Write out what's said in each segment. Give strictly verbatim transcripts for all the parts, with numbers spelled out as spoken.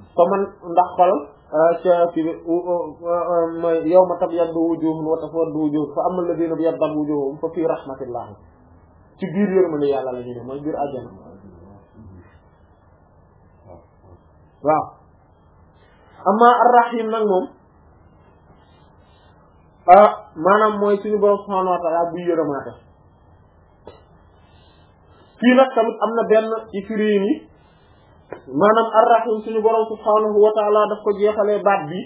fa man ndax xol ca ci mooy yawma tabyaddu wujuhun wa taswaddu wujuhun fa amma alladhina byaddat wujuhum fa fi rahmatillah ci biir yërmande yàlla la ñu ne mooy biir àjjana waaw amma ar-rahim nag moom ah maanaam mooy suñu borom subhanahu wa ta'ala buy yërëmaate fii nag tamit am na benn ci firiin yi maanaam ar-rahim suñu borom subhanahu wa ta'ala daf ko jeexalee baat bi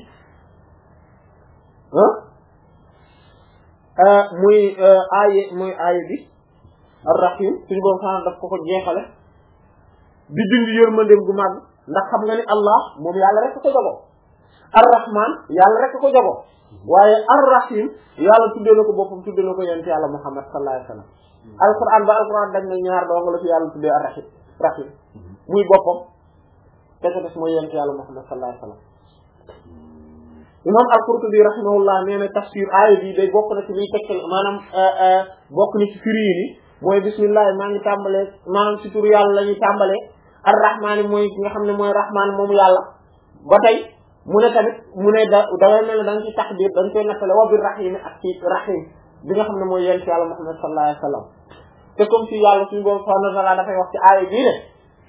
ah muy aaye muy aaye bi ar-rahim suñu borom subhanahu daf ko ko jeexale di dindi yërmandeem gu mag ndax xam nga ni Allah moom yàlla rek ko jago ar-rahman yàlla rek ko jago waaye ar-rahim yàlla tuddee na ko boppam tuddee na ko yonent yàlla Muhammad sallallahu alayhi wasallam alquran ba alquran dañ ne ñaar dong la fi yàlla tuddee ar-rahim rahim muy boppam te ko des mooy yonent yàlla Muhammad sallallahu alayhi wasallam imam al-Qurtubi rahimahullah nee na tafsir aaya bi day bokk na ci liy tekkal maanaam bokk na ci firi yi mooy bismillah maa ngi tàmbalee maanaam ci tur yàlla la ñuy tàmbalee ar-rahmaan mooy ki nga xam ne mooy rahmaan moom yàlla ba tey mu ne tamit mu ne da dangay mel ne da nga ci taxdir da nga koy nattale wa bir rahim ak ci rahim bi nga xam ne mooy yonent yàlla Muhammad sallallahu alayhi wasallam te comme si yàlla suñu boroom subhanahu wa ta'ala dafay wax ci aaya bii ne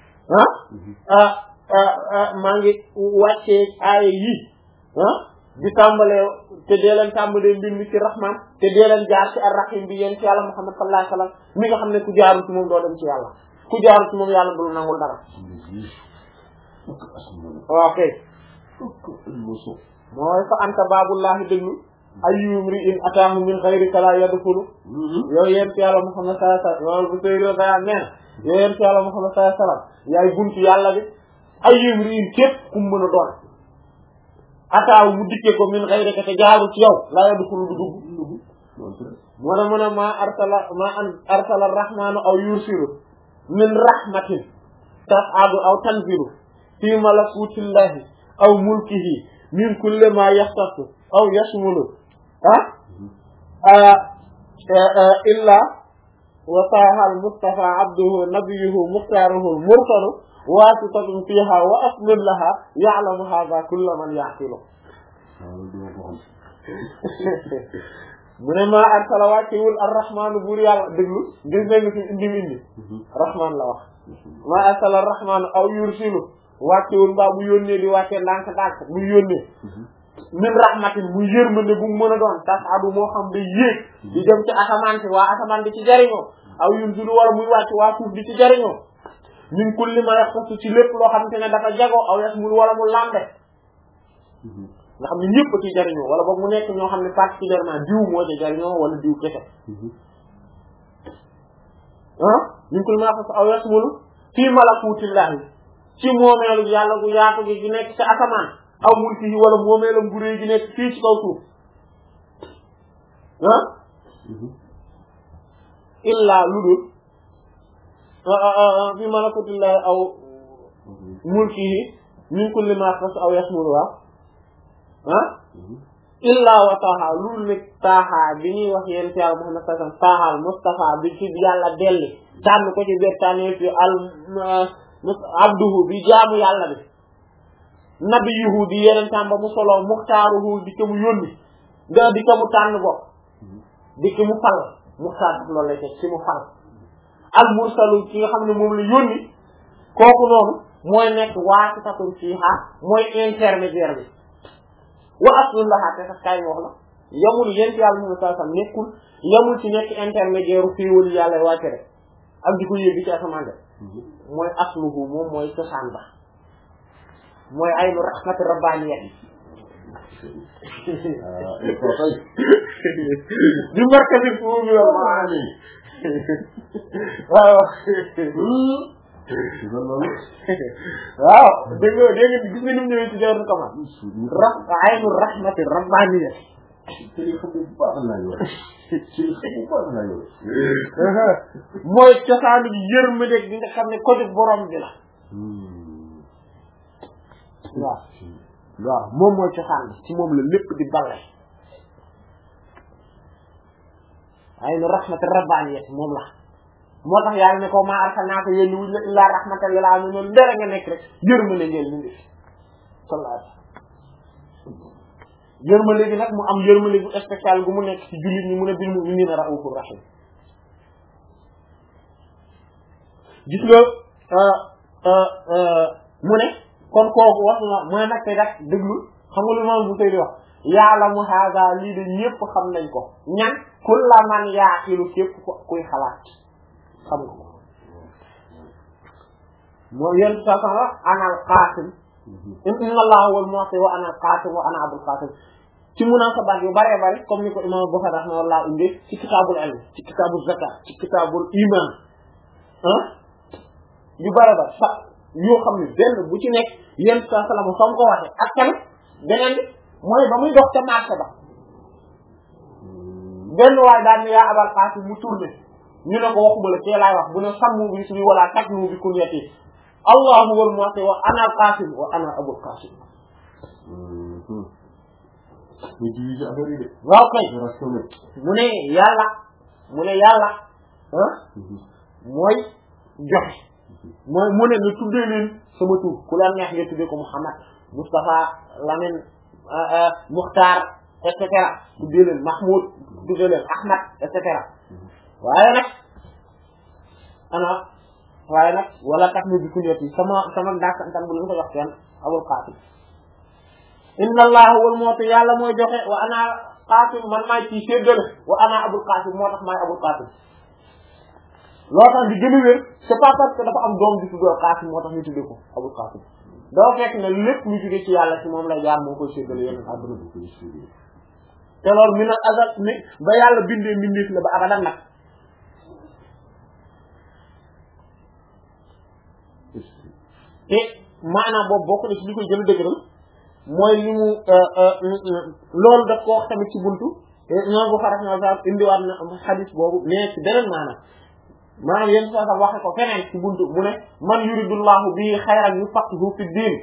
ah maa ngi wàccee aaya yi ah di tàmbalee te dee leen tàmbalee mbir mi ci rahman te dee leen jaar ci ar-rahim bi yonent yàlla Muhammad sallallahu alayhi wasallam mi nga xam ne ku jaaru ci moom doo dem ci yàlla ku jaaru ci moom yàlla dul nangul dara ok mooy fa anta baabullahi déglu ayyum ri'in ataahu min ghayrika la yadkhulu yow yonent yàlla Muhammad sallallahu alayhi wasallam loolu bu tëyroo daya neen yow yonent yàlla Muhammad sallallahu alayhi wasallam yaay buntu yàlla bi ayyum ri'in képp ku mën a doon ataahu mu dikkee ko min ghayrika te jaaru ci yow la yadkhulu du dugg moo ne mu ne ma arsala ma an arsala ar-rahmanu aw yursilu min rahmatin tas'adu aw tanzilu fi malakutillahi aw mulkihi min kulli ma yaxtassu aw yashmulu ah illa wa saaha al-mustafa abduhu nabiyuhu muxtaaruhu mursalu waasitatun fiha wa aslun laha ya'lamu hadha kullu man ya'qilu mu ne maa arsala wàccewul ar-rahmaanu buur yàlla déglu gis nañu fi indi indi rahmaan la wax maa arsala ar-rahmaanu aw yursilu wàccewul mbaa bu yónnee di wàccee ndànk ndànk bu yónnee min rahmatin bu yërmande bu mu mën a doon tas adu moo xam day yéeg di dem ci asamaan si waa asamaan di ci jariñoo aw yursilu wala muy wàcc waa suuf di ci jariñoo min kulli ma yaxtassu ci lépp loo xamante ne dafa jago aw yasmul wala mu lambe nga xam ne ñëpp a ci jariñoo wala boog mu nekk ñoo xam ne particulièrement diw moo ci jariñoo wala diw kese ah min kulli ma yaxtassu aw yasmul fii malakutillahi ci moomeelu yàlla gu yaatu gi gi nekk ci asamaan aw mulkihi wala moomeelam gu réy gi nekk fii ci kaw suuf ah illa lu dul fii malakutillahi aw mulkihi min kulli ma yaxtassu aw yasmul waaw ah illa wa taaha loolu nag taaha bi ñuy wax yéen ci yàlla Muhammad sallallahu alayhi wasallam taaha Mustafa bi ci yàlla delli tànn ko ci bertane fi al abduhu bi jaamu yàlla bi nabiyuhu di yeneen tàmba mu solo muxtaaruhu di ko mu yónni nga di ko mu tànn bopp di ko mu fal muxtaar loolu lay teg ci mu fal al mursalu ki nga xam ne moom la yónni kooku noonu mooy nekk waasitatun fiiha mooy intermédiaire bi wa aslun laha te sax kaay wax la yamul yent yàlla Muhammad sallallahu alayhi wasallam nekkul yamul ci nekk intermédiaire u féewal yàlla wàcce rek ak di ko yéegi ci asamaan de mooy asluhu moom mooy cosaan ba mooy aynu rahmati rabbaniyya di markasi foofu bi wa maani waaw waaw dégg nga dégg nga gis nga ni mu ñëwee ci jaww kama ra aynu rahmati rabbaniyya mooy cosaanu yërmande gi nga xam ne ko def borom bi la waaw waaw moom mooy cosaan bi ci moom la lépp di balle aynu rahmati rabbaniyya moom la moo tax yàlla ne ko maa arsalnaaka yéen wuñ la illaa rahmatan lil aalamiin ndere nga nekk rek yërmande ngeen ñu ngi sallallahu alayhi wasallam yërmande gi nag mu am yërmande bu spécial gu mu nekk ci jullit ñi mu ne bil mu'minina ra'ufur rahim gis nga mu ne kon kooku wax na mu ne nag tey rek déglu xam nga lu moom bu tey di wax ya'lamu hadha lii de ñëpp xam nañ ko ñan kulla man yaaqilu képp kuy xalaat xam nga ko moo yéen sa sax wax ana al qasim inna allaha huwa al mu'ti wa ana al qasim wa ana abul qasim ci munasabat yu bare bare comme ni ko imam Bukhari rahimahullah indi ci kitabul ilm ci kitabul zakat ci kitabul iman ah yu bare bare sax yoo xam ne benn bu ci nekk yéen sa salama fam ko waxe ak tamit beneen bi mooy ba muy dox ca marché ba benn waay daan ne yaa abal qasim mu tourné ñu ne ko waxuma la kee laay wax bu ne sàmm bi suñu wala taj mu bi kunyati allahu wal mu'ti wa ana al qasim wa ana abul qasim waaw kay mu ne yàlla mu ne yàlla ah mooy joxe mooy mu ne nga tuddee leen sama tur ku la neex nga tuddee ko Muhammad Mustafa Lamine Mukhtar et cetera tuddee leen Mahmoud tuddee leen Ahmad et cetera waaye nag ana waaye nag wala tax mu bi kunyati sama sama dàkkantan bu leen ko jox kenn Abul Qasim inna allaha wal mu'ti yàlla mooy joxe wa ana qasim man maay ci séddale wa ana Abul Qasim moo tax maay Abul Qasim loo tax di gën a wér c'est pas parce que dafa am doom di tuddoo Qasim moo tax ñu tuddee ko Abul Qasim doo fekk ne lépp lu jóge ci yàlla ci moom lay jaar moo koy séddale yeneen àdduna bi te loolu mi nag azal mi ba yàlla bindee mbindeef la ba abadan nag te maanaam boobu bokk na ci li koy gën a dëgëral mooy li mu loolu daf ko wax tamit ci buntu ñoo bu xarak na sa indiwaat na xadis boobu mais ci beneen maanaam maanaam yéen soo sax waxe ko feneen ci buntu mu ne man yuridullahu bi xayran yufaqihu fi diin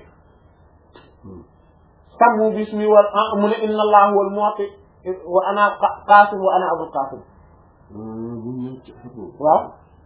sammu bismi wal mu ne inna allahu wal mu'ti wa ana qasim wa ana abul qasim waaw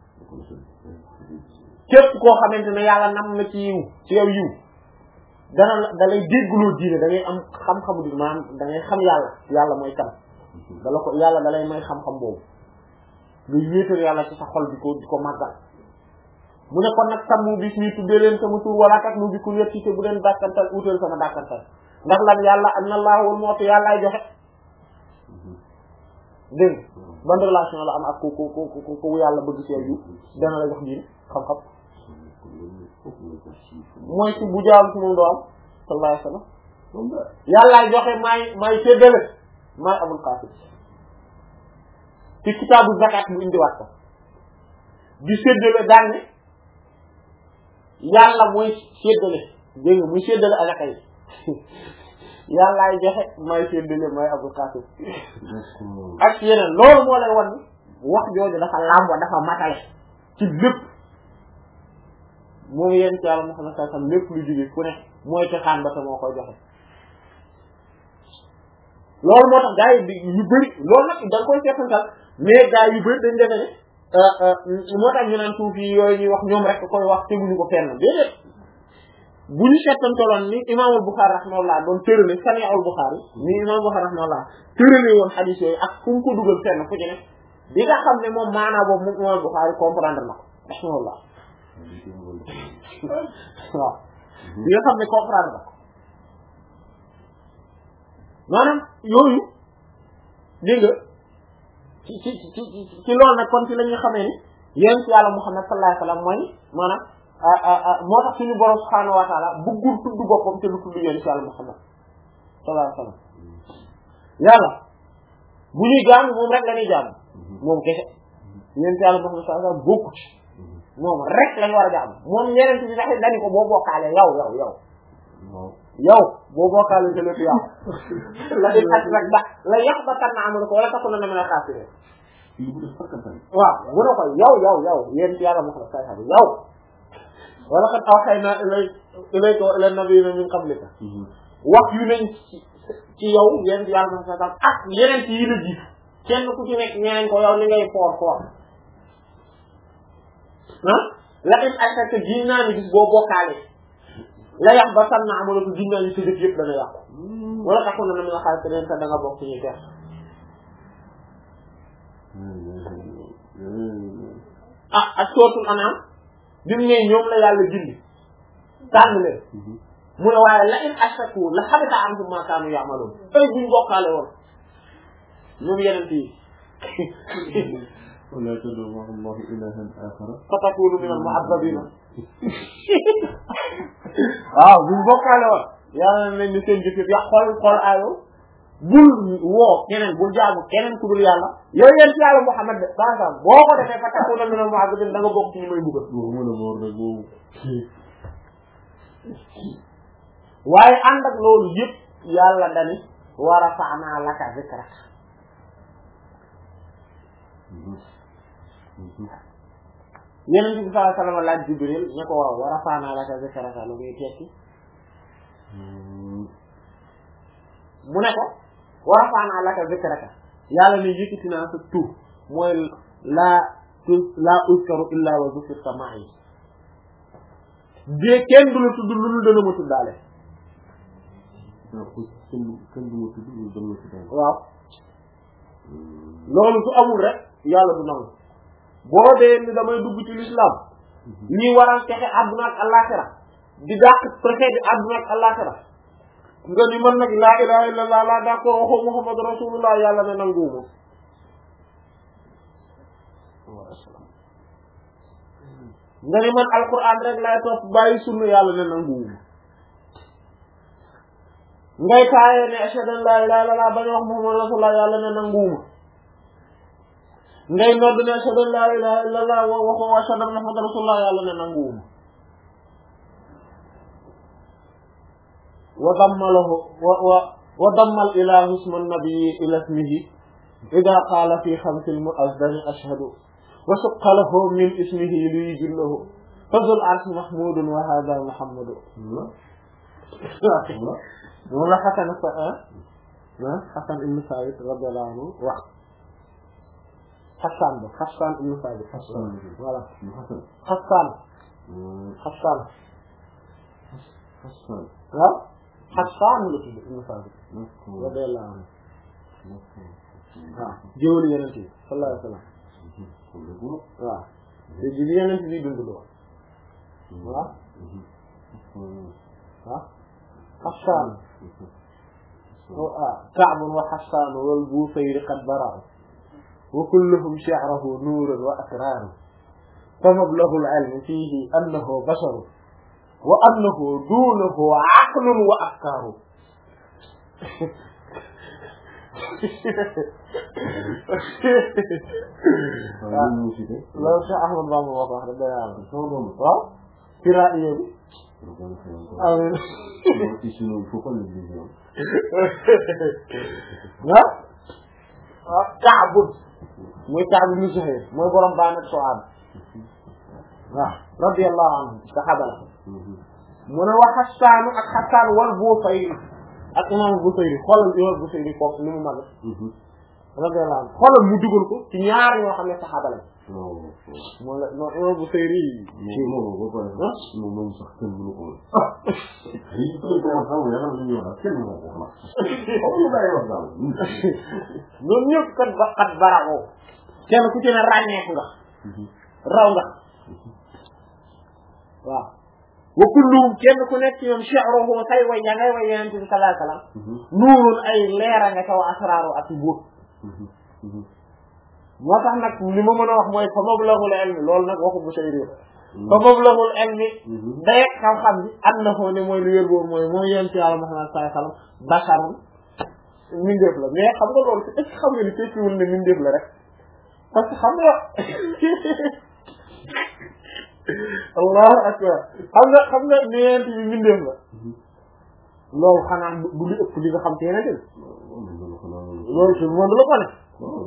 képp koo xamante ne yàlla nam na ci yiw ci yow yiw dana da lay déggloo diine da ngay am xam-xamu di maanaam da ngay xam yàlla yàlla mooy kan dala ko yàlla da lay may xam-xam boobu ngay wéetal yàlla ci sa xol di ko di ko màggal mu ne kon nag sàmm bis mi tuddee leen sama tur wala kat mu bi ku yëpp ci te bu leen dàkkantal utal sama dàkkantal ndax lan yàlla anna allahu wal mu'ti yàllaay joxe dégg ban relation la am ak ku ku ku ku yàlla bëgg seen yu dana la jox diine xam-xam mooy ci bu jaaru ci moom doo am sallallahu alayhi wasallam yàllaay joxe maay maay séddale maay Abul Qasim ci kitaabu zakat mu indiwaat ko di séddale daan ne yàlla mooy séddale dégg nga muy séddale alaka yi yàllaay joxe maay séddale maay Abul Qasim ak yeneen loolu moo lay wan wax jooju dafa làmbo dafa matale ci lépp moom yéen ci yàlla Muhammad sallallahu alayhi wasallam lépp lu jóge fu ne mooy texaan ba te moo koy joxe loolu moo tax gaa yi yu bëri loolu nag da nga koy seetantal mais gaa yu bëri dañ defe ne moo tax ñu naan suuf yi yooyu ñuy wax ñoom rek koy wax teguñu ko fenn déedéet bu ñu seetantaloon ni imaamul Bukhari rahimahullah doon tërale Sahihul Bukhari ni imaamul Bukhari rahimahullah tërale woon hadith yooyu ak fu mu ko dugal fenn fu ci ne di nga xam ne moom maanaa boobu moom imaamul Bukhari comprendre na ko rahimahullah waaw di nga xam ne comprendre na ko maanaam yooyu dégg nga ci ci ci ci loolu nag kon ci la ñuy xamee ni yéen ci yàlla Muhammad sallallahu alayhi wasallam mooy maanaam moo tax suñu borom subhaanahu wa taala bëggul tudd boppam te lu tudd yéen ci yàlla Muhammad sallallahu alayhi wasallam yàlla bu ñuy jaam moom rek la ñuy jaam moom kese yéen ci yàlla Muhammad sallallahu alayhi wasallam bokku ci moom rek lañ war a jaam moom ñeneen ci sax dañu ko boo bokkaale yow yow yow yow boo bokkaale te lépp yow la di ak rek ba la yàq ba tan na amul ko wala takku na na mën a xaasire waaw mu ne ko yow yow yow yéen ci yàlla Muhammad sallallahu alayhi wasallam yow wala qad awhayna ilayka wa ila nabiyina min qablika wax yu nañ ci yow yéen ci yàlla Muhammad sallallahu alayhi wasallam ak yeneen ci yi la jiitu kenn ku ci nekk ñeneen ko yow li ngay foor foor ah la in ashrakta gis naa ni gis boo bokkaale la yax ba sànn amala ko ginnaaw yi sa jëf yëpp dana yàqu wala taxul na na mi nga xaalis te den sa da nga bokk ci ñuy teer ah ak sootul anaam bi mu ne ñoom la yàlla jindi tànn leen mu ne waaye la in ashraku la habita anhum ma kaanu ya'malun tey buñ bokkaale woon ñoom yeneen yi wala tad'u ma'a Allahi ilahan akhar fa takunu min al-mu'azzabin waaw buñ bokkaale woon yàlla nañ ni seen jëf ya xool xool ayo bul woo keneen bul jaamu keneen ku dul yàlla yow yéen ci yàlla Muhammad de par exemple boo ko defee fa takuna min al-mu'azzabin da nga bokk ci ñu may mbugal waaye ànd ak loolu yëpp yàlla dani wa rafa'na laka zikrak yeneen bi sallallahu alayhi wa sallam laaj Jibril ne ko waaw wa rafa'na laka zikraka lu muy tekki mu ne ko wa rafa'na laka zikraka yàlla ne yëkkati naa sa tur mooy laa laa uzkaru illa wa zukirta ma'i de kenn du la tudd lu dul dana ma tuddaale waaw loolu su amul rek yàlla du nangu boo dee ni damay dugg ci l'islam ñi waral texe àdduna ak àllaxira di dàq texe di àdduna ak àllaxira nga ni man nag laa ilaha illallah laa d'accord waxoo muhammad rasulullah yàlla ne nanguuma nga ni man alquran rek laay topp bàyyi sunna yàlla ne nanguuma ngay taayee ne ashhadu an laa ilaaha illallaah bañ wax muhammadu rasulullah yàlla ne nanguuma ngay nodd ne ashhadu an laa ilaaha illallaah wa waxoo ashhadu anna muhammadan rasulullah yàlla ne nanguuma wa dammalahu wa wa wa dammal ilaahu isma nabiyyi ila ismihi idaa qaala fi xamsil mu'azzani ashhadu wa suqqa lahu min ismihi liyujillahu fazul arshi mahmudun wa haaza muhammadu moom la Xasan sa ah Xasan ibn Saabit radiyallahu anhu wax Xasan ba Xasan ibn Saabit voilà Xasan Xasan waaw Xasan la tudd ibn Saabit radiyallahu anhu waaw jëwlu Yonent bi sallallahu alayhi wa sallam waaw te ji Yonent bi dund lo waaw waaw Xassaan Ka'b wa Xassaan wal Bufayr qad bara'u wa kulluhum shi'ruhu nuurun wa asraarun fa mablaghu al-'ilmi fiihi annahu basharun wa annahu duunahu 'aqlun wa afkaaru loolu Cheikh Ahmad Bamba moo ko wax rek day am waaw Firaa'iya bi amiin ah ah Ka'b muy Ka'b ibn Zuhayr mooy borom baa nag Su'aab waaw radiyallahu anhu saxaaba la mu ne wa Xassaan ak Xassaan wal Bufayr ak imaam Busayri xoolal imaam Busayri kooku ni mu mag radiyallahu anhu xoolal mu dugal ko ci ñaar ñoo xam ne saxaaba lañ moom la non imaam Busayri ci moom ba pare moom moom sax kenn mënu ko woon yi ko ko xam nga xam ñu wax kenn mënu ko wax ko bay wax daal ñoom ñëpp kat ba kat barago kenn ku ci ne ràññeeku nga raw nga waaw wa kulluhum kenn ku nekk ci ñoom shi'ruhu say way ya ngay way Yonent bi sallallahu alayhi wa sallam nuurun ay leera nga kaw asraaru ak buut moo tax nag li ma mën a wax mooy fa mablaghul ilmi loolu nag waxu Busayri fa mablaghul ilmi dayeg xam-xam bi am na foo ne mooy lu wér boobu mooy mooy Yonent Yàlla Muhammad sallallahu alayhi wa sallam basharun mindeef la mais xam nga loolu est-ce que xam nga ni tekkiwul ne mindeef la rek parce que xam nga allahu akbar xam nga xam nga ne Yonent bi mindeef la loolu xanaa du li ëpp li nga xam ci Yonent bi loolu ci monde la ko ne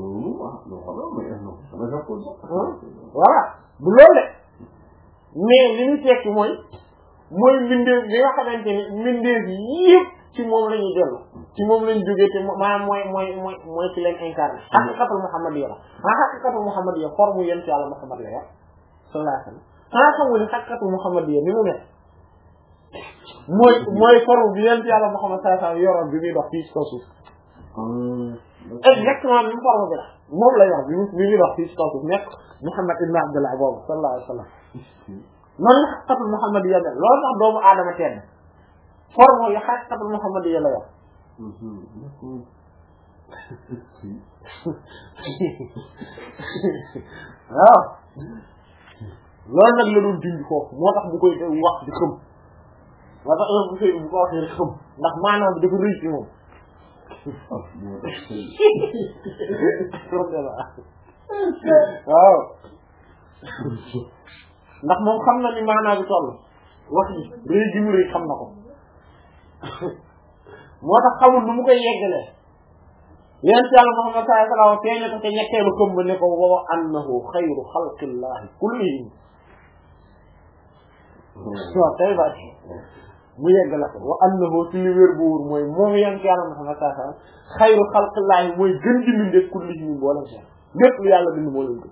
voilà du loolu de mais li ñu tekki mooy mooy mbindeef li nga xamante ni mbindeef yëpp ci moom la ñuy dellu ci moom lañ jógee te maanaam mooy mooy mooy mooy ci leen incarné haqiqatul muhammadiyya la ah haqiqatul muhammadiyya forme yent yàlla Muhammad la yor sallallahu alayhi wa sallam xanaa xamul ni haqiqatul muhammadiyya ni mu nekk mooy mooy forme bi yent yàlla Muhammad sallallahu alayhi wasallam yoroon bi muy dox fii ci kaw suuf exactement même forme bi la moom la yor bi mu bi muy dox fii ci kaw suuf nekk Muhammad ibn Abdullah boobu sallallahu alayhi wasallam noonu la xaqiqatul Muhammadiyya mel loolu tax doomu aadama tedd forme yi xaqiqatul Muhammadiyya la yor waaw loolu nag la doon dindi foofu moo tax bu koy wax di xëm moo tax bu koy bu ko waxee rek xëm ndax maanaam bi dafa rëy ci moom waaw ndax moom xam na ni maanaam bi toll wax ni rëy gi mu rëy xam na ko moo tax xamul nu mu koy yeggalee yonent Yàlla Muhammad sallallahu alayhi wa sallam feeñ ko te ñetteelu këm ba ne ko wa annahu xayru xalqillahi kullihim waaw tey ba mu yegg la ko wa annahu ci li wér bu wóor mooy moom yonent Yàlla Muhammad sallallahu alayhi wa sallam xayru xalqillahi mooy gën di mbindeef kullihim mboolem seen lépp lu yàlla bind moo leen gën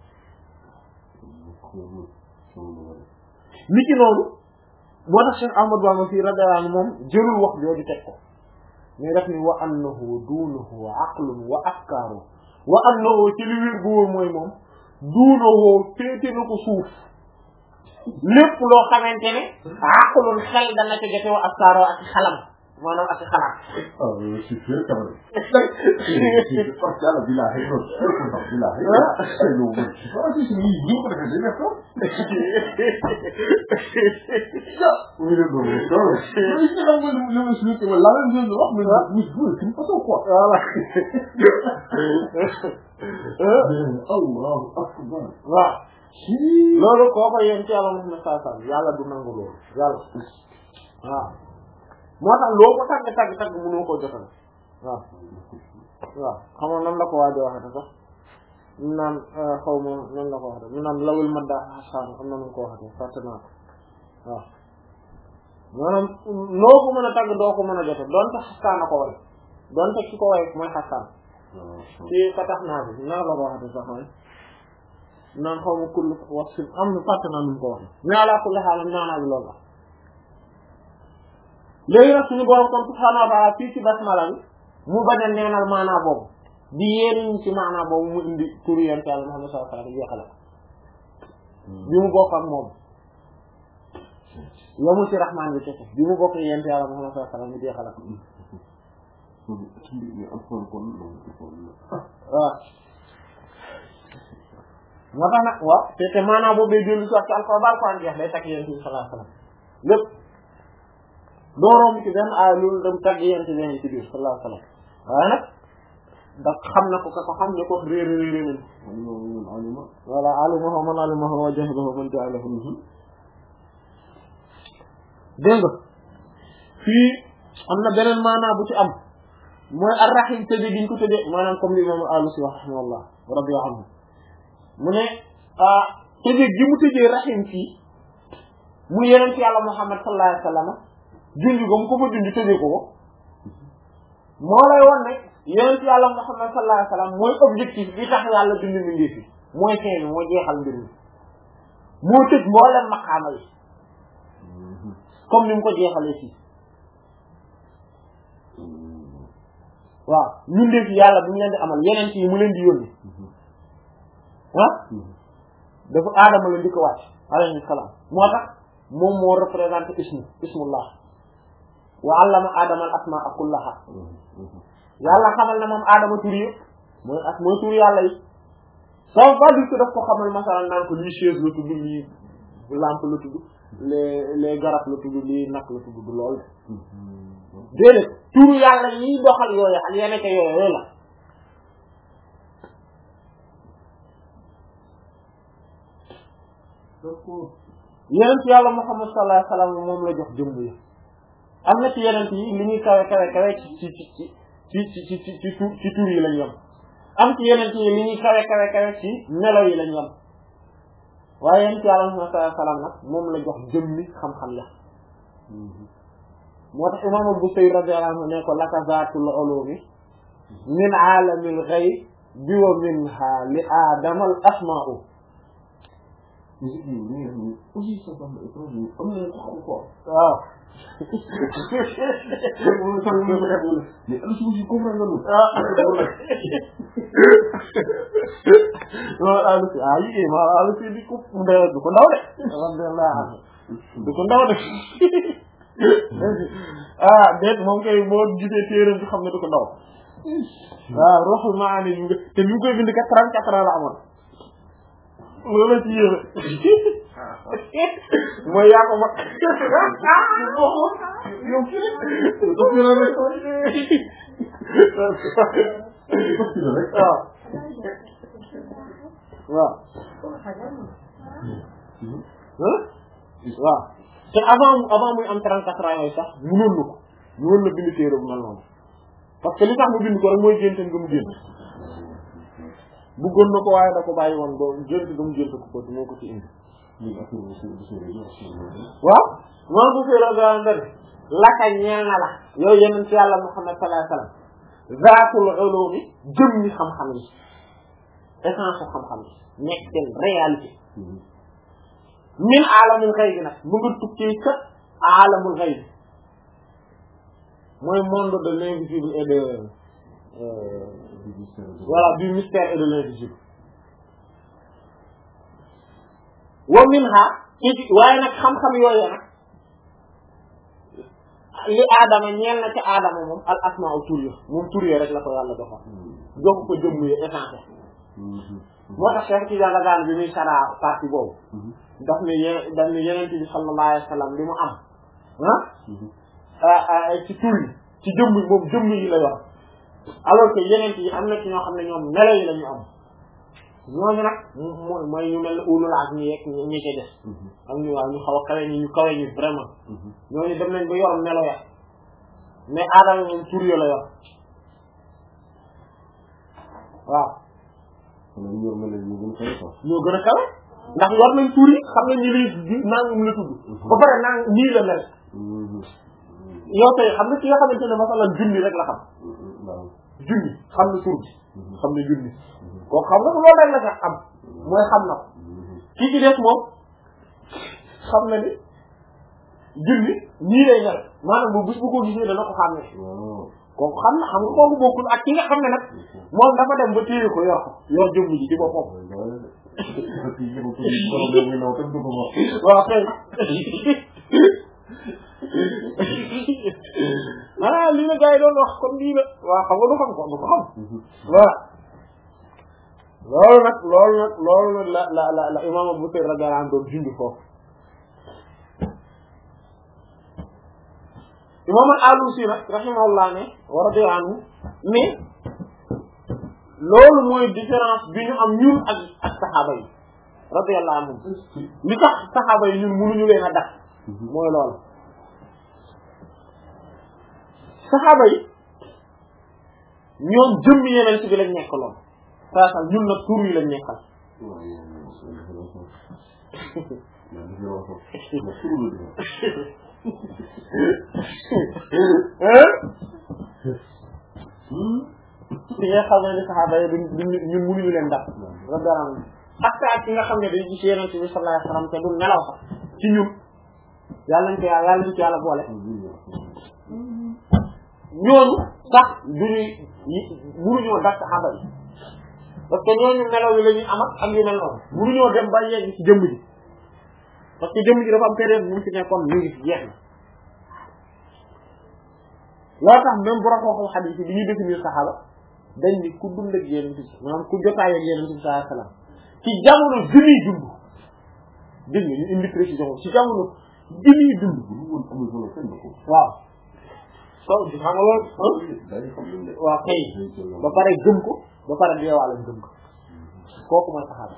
ni ki noonu moo tax Cheikh Ahmadou Bamba fii radiyallahu anhu moom jëlul wax jooju teg ko mais def ni wa annahu duunahu aqlun wa afkaaru wa annahu ci li wér bu wóor mooy moom duunahu féete na ko suuf lépp loo xamante ne aqlun xel dana ci jote wa afkaaru ak xalam maanaam ak xalaat. ah c'est sûr quand même. c'est parce que la billahi billahi ah si si ñu ko defee dañuy def ko. oui le bon donc mais ci xam nga lu ma expliqué ma la même chose wax mais oui c'est une façon quoi. voilà. Allahu akbar. waaw. loolu kooku yéen ci yàlla Muhammad sallallahu alayhi wa sallam yàlla du nangu loolu yàlla waaw. moo tax loo ko tagg tagg tagg mënoo koo jotal waaw waaw xam nga nan la ko waaj a waxee sax ñu naan xaw ma nan la ko waxee ñu naan lawil madda xasaan am na nu ko waxee fàtte naa ko waaw maanaam loo ko mën a tagg doo ko mën a jotal doonte xasaan a ko way doonte ki ko way mooy xasaan ci fatax naa bi nan la ko waxee sax mooy naan xaw ma kull wax si am na fàtte naa nu mu ko waxee mais ala kulli xaal naanaa bi loolu la léegi nag suñu borom kon subhaanahu wa ta'ala fii ci basmala bi mu bañ a neenal maanaa boobu di yéen ci maanaa boobu mu indi turu yonent Yàlla Muhammad sallallahu alayhi wa sallam jeexale ko bi mu bokk ak moom yomul ci rahmaan bi kese bi mu bokk yonent Yàlla Muhammad sallallahu alayhi wa sallam mu jeexale ko waaw moo tax nag waaw te te maanaa boobu day dellu si wax ci alxuraan ba alxuraan jeex day takk yonent bi sallallahu alayhi wa sallam lépp dooroom ci benn aay loolu dem tagg yent ben ci biir sallallahu alayhi wa sallam waaye nag da xam na ko ka ko xam ne ko réer réer réer voilà alimahu man alimahu wa jahilahu man jahilahu dégg nga fii am na beneen maanaa bu ci am mooy ar-rahim tëje giñ ko tëje maanaam comme li imam Alusi wax rahimahullah radiya anhu mu ne ah tëje gi mu tëjee rahim fii mu yeneen ci yàlla Muhammad sallallahu alayhi wa sallam junj ko mu ko fa junj tëjee ko ko moo lay wan ne yonent yàlla Muhammad sallallahu alayhi wa sallam mooy objectif bi tax yàlla bind mbindeef yi mooy fin bi moo jeexal mbir mi moo tëj mboolem maqaama yi comme ni mu ko jeexalee fii waaw mbindeef yi yàlla bi mu leen di amal yeneen yi mu leen di yónni ah dafa aadama la di ko wàcc alayhi salaam moo tax moom moo représenté ismu ismullah wa allama aadama al asmaa kullaha yàlla xamal na moom aadama tur yëpp mooy as mooy tur yàlla yi ça veut pas dire que daf ko xamal masalan naan ko lii chaise la tudd lii lampe la tudd les les garab la tudd lii nak la tudd du lool déedéet tur yàlla yi doxal yooyu ak yeneen ca yooyu yooyu la yeneen ci yàlla Muhammad sallallahu alayhi wa sallam moom la jox jëmb yi am na ci yeneen yi li ñuy kawe kawe kawe ci ci ci ci ci ci ci ci tur ci tur yi lañ yem am ci yeneen yi li ñuy kawe kawe kawe ci melo yi lañ yem waaye yeneen ci yàlla Muhammad sallallahu alayhi wa sallam nag moom la jox jëmmi xam-xam la moo tax imam al-Busayri radiyallahu anhu ne ko laka zaatul ulumi min aalamil ghayb bi wa minha li aadama al asmaa'u aussi ça va être étranger am na ko ko waaw mais am ci aussi comprendre nga lu ah alu si ah yi ma alu si di ko ndé du ko ndaw de alhamdulillah du ko ndaw de ah déet moom kay boo gisee téeram bi xam ne du ko ndaw waaw Ruhul Maani ñu te ñu koy bind ka trente-quatre ans la amoon loolu ci yéeme mooy yaa ko mag yow kii waaw waaw waaw te avant avant muy am trente-quatre ans yooyu sax mënoon na ko mënoon na bind téere bu mel noonu parce que li tax mu bind ko rek mooy gént nga mu gént bëggoon na ko waaye da ko bàyyi woon ba gént nga mu gént ko ko moo ko ci indi waaw moom bu fi roga ndar laka ñeel na la yow yeneen ci yàlla Muhammad sallallahu alayhi wasallam zaatul ulumi jëm ni xam-xam yi essence xam-xam yi nekk seen réalité min alamul ghayb nag mu nga tukkee ca alamul ghayb mooy monde de l'invisible et de euh, voilà du mystère et de l'invisible wa minha ci waaye nag xam-xam yooyu nag li aadama ñeel na ci aadama moom al asmaa tur ya moom tur ya rek la ko yàlla joxoon jox ko jëmm yi essence moo tax Cheikh Tidiane Dagana bi muy sara partie boobu daf ne ye daf ne yeneen bi sallallahu alayhi wa sallam li mu am ah ci tur yi ci jëmm yi moom jëmm yi la yor alors que yeneen yi am na ci ñoo xam ne ñoom melo yi la ñu am ñooñu nag mooy mooy ñu mel ne ulul ak ñi yeeg ñi ci des am ñu waaw ñu xaw a kawe ñi ñu kawe ñi vraiment ñooñu dem nañ ba yor melo ya mais aadama moom tur yo la yor waaw ñoo mel ne ñu gën a kawe ñoo gën a kawe ndax yor nañ tur yi xam nañ ñi lii nangum la tudd ba pare nang nii la mel yow tey xam nga ki nga xamante ne masalan junni rek la xam junni xam na tur bi xam na junni kooku xam nga loolu rek la sax am mooy xam na ko kii ci des moom xam na ni junni nii lay mel maanaam bu bis bu ko gisee dana ko xam ne kooku xam na xam nga kooku bokkul ak ki nga xam ne nag moom dafa dem ba téye ko yor ko yor jëmm ji ci boppam waaw kay ah lii la gars yi doon wax comme lii la waaw xam nga du xam ko du ko xam voilà loolu nag loolu nag loolu nag la la la la imam Abu Bakr radiyallahu anhu doon junj foofu imam al-Alusi nag rahimahullah ne wa radiyallahu anhu mais loolu mooy différence bi ñu am ñun ak ak saxaaba yi radiyallahu anhum li tax saxaaba yi ñun mënuñu leen a def mooy loolu saxaaba yi ñoom jëmmi yeneen ci bi lañ nekk lool saa ñun nag tur yi lañ nekkal ci nga xam ne saxaaba yi duñ ñun mënuñu leen def radiyallahu anhum ak ak ki nga xam ne dañ gis yeneen ci bi sallallahu alayhi wasallam te du nelaw sax ci ñun yàlla nañ ko yàlla yàlla nañ ci yàlla boole ñooñu sax duñuy mënuñoo daf saxaaba yi parce que ñooñu melaw yi la ñuy am ak yu mel noonu mënuñoo dem ba yegg ci jëmm ji parce que jëmm ji dafa am période bu mu ci nekkoon ñu ngi ci jeex na loo tax même borom waxu xadiis yi bi ñuy définir saxaaba dañ ni ku dund ak Yonent bi maanaam ku jotaay ak Yonent bi sallallahu alayhi wasallam ci jamono bi muy dund dégg nga ñu indi précision ci jamono bi muy dund waaw so di xam nga loolu waaw kay ba pare gëm ko ba pare deewaale gëm ko kooku mooy saxaaba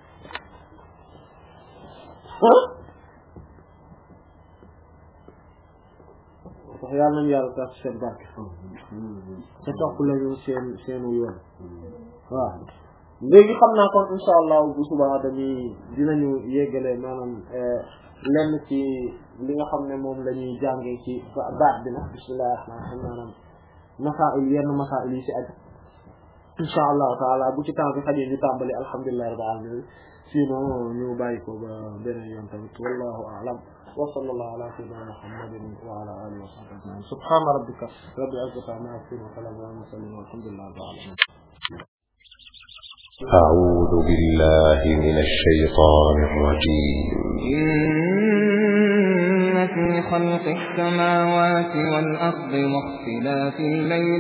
wax yàlla nañu yàlla tax seen barke te topp lañu seen seenu yoon waaw léegi xam naa kon insha allah bu subaa dañuy dinañu yeggale maanaam lenn ci li nga xam ne moom la ñuy jàngee ci baat bi nag bismillahir rahmanir rahim maanaam masaa'il yenn masaa'il yi ci aju insha allahu taala bu ci temps bi xajee ñu tàmbali alhamdulillahi rabbil alamin sinon ñu bàyyi ko ba beneen yoon tamit wallahu a'lam wa sallallahu ala sayyidina muhammadin wa ala alihi wa sahbihi ajma'in subhana rabbika rabbil izzati amma yasifun wa salamun ala mursalin walhamdulillahi rabbil alamin أعوذ بالله من الشيطان الرجيم إن في خلق السماوات والأرض واختلاف الليل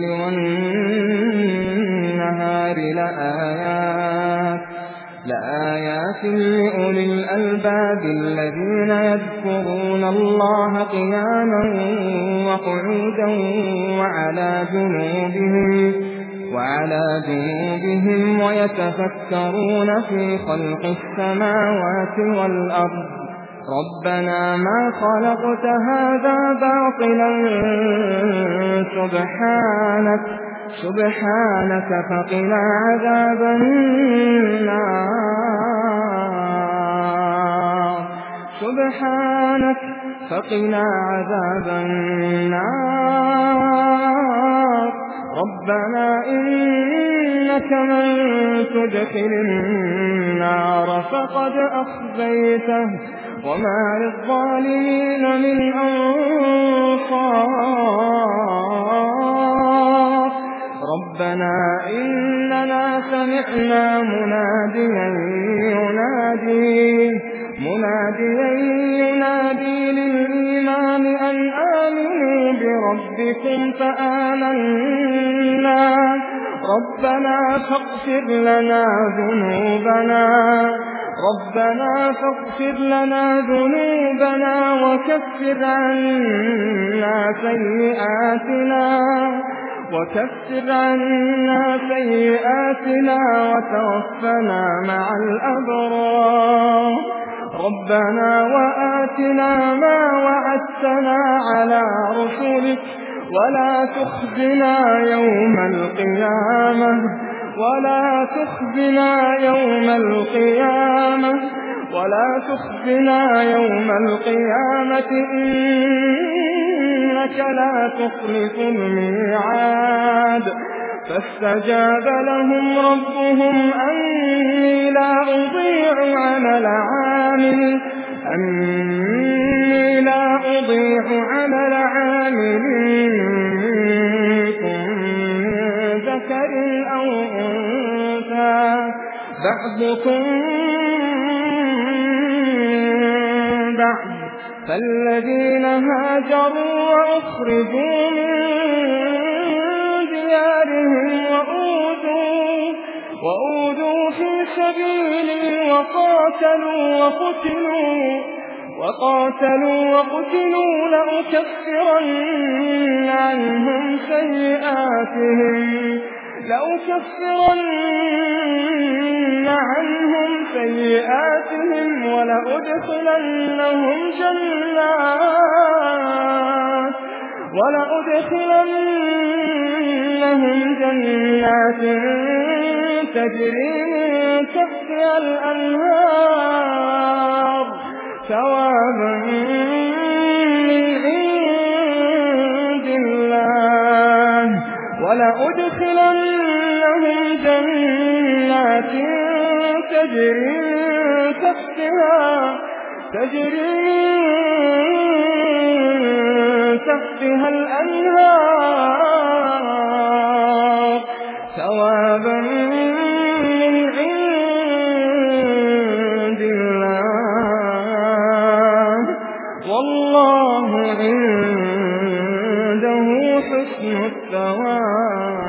والنهار لآيات لآيات لأولي الألباب الذين يذكرون الله قياما وقعودا وعلى جنوبهم وعلى جنوبهم ويتفكرون في خلق السماوات والأرض ربنا ما خلقت هذا باطلا سبحانك سبحانك فقنا عذاب النار سبحانك فقنا عذاب النار ربنا إنك من تدخل النار فقد أخزيته وما للظالمين من أنصار ربنا إننا سمعنا مناديا ينادي مناديا ينادي للإيمان أن آمنوا بربكم فآمنا ربنا فاغفر لنا ذنوبنا ربنا فاغفر لنا ذنوبنا وكفر عنا سيئاتنا وكفر عنا سيئاتنا وتوفنا مع الأبرار ربنا وآتنا ما وعدتنا على رسلك ولا تخزنا يوم القيامة ولا تخزنا يوم القيامة ولا تخزنا يوم القيامة إنك لا تخلف الميعاد فاستجاب لهم ربهم أني لا أضيع عمل عامل أني لا أضيع عمل عامل منكم من ذكر أو أنثى بعضكم بعض فالذين هاجروا وأخرجوا من ديارهم وأوذوا وأوذوا في سبيلي وقاتلوا وقتلوا وقاتلوا وقتلوا لأكفرن عنهم سيئاتهم لأكفرن عنهم سيئاتهم ولأدخلنهم جنات ولأدخلنهم جنات تجري من تحتها الأنهار ثوابا من عند الله ولأدخلنهم جنات تجري من تحتها تجري تحتها الأنهار ثوابا من عند الله والله عنده حسن الثواب.